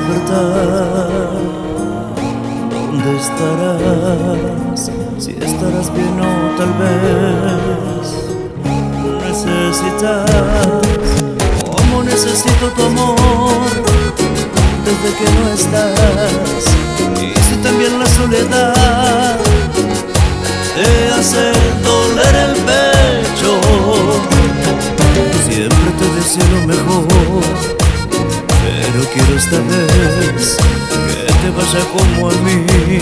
despertar, ¿dónde estarás? Si estarás bien o tal vez necesitas, como necesito tu amor desde que no estás. Y si también la soledad te hace doler el pecho, siempre te deseo lo mejor, pero quiero esta vez que te vaya como a mí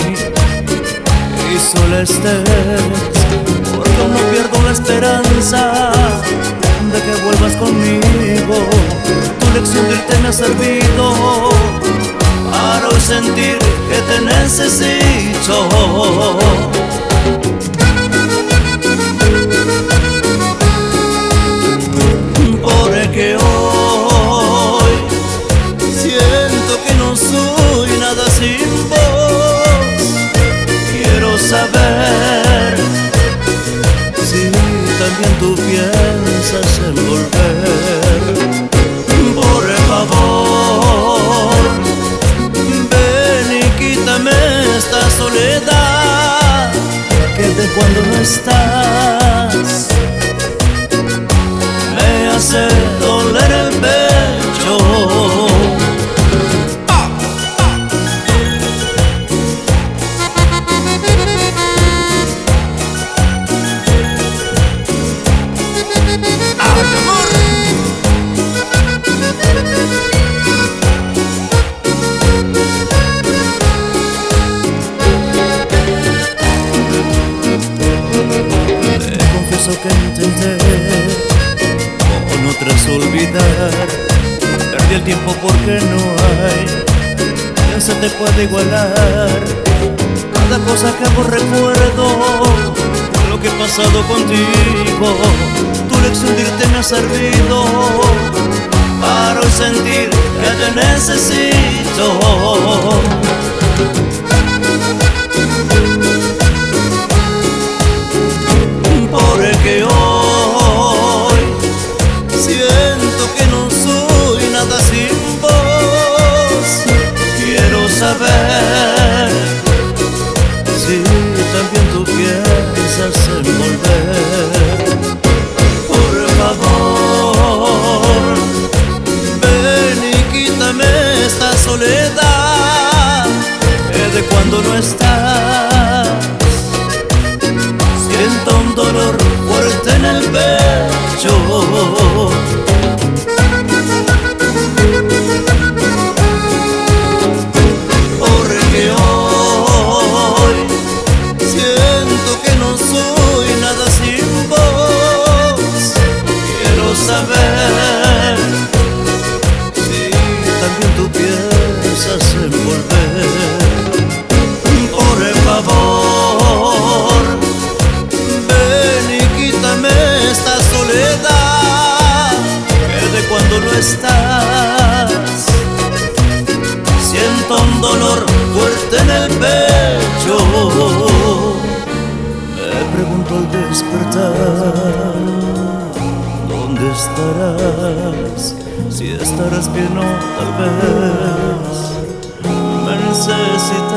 y sola estés, porque aún no pierdo la esperanza de que vuelvas conmigo. Tu lección de irte me ha servido para hoy sentir que te necesito. Porque hoy siento que no soy nada sin vos. Quiero saber si también tú piensas en volver. Por favor, ven y quítame esta soledad que de cuando no estás me hace doler el pecho. Que intenté con otras olvidar, perdí el tiempo porque no hay quien se te puede igualar. Cada cosa que hago recuerdo lo que he pasado contigo. Tu lección de irte me ha servido para hoy sentir que te necesito. Porque hoy siento que no soy nada sin vos. Quiero saber si también tú piensas en volver. Por favor, ven y quítame esta soledad que de cuando no estás siento un dolor fuerte en el pecho. Porque hoy siento que no soy nada sin vos. Quiero saber si también tú piensas en volver. Por favor, esta soledad que de cuando no estás siento un dolor fuerte en el pecho. Me pregunto al despertar, ¿dónde estarás? Si estarás bien o tal vez me necesitas.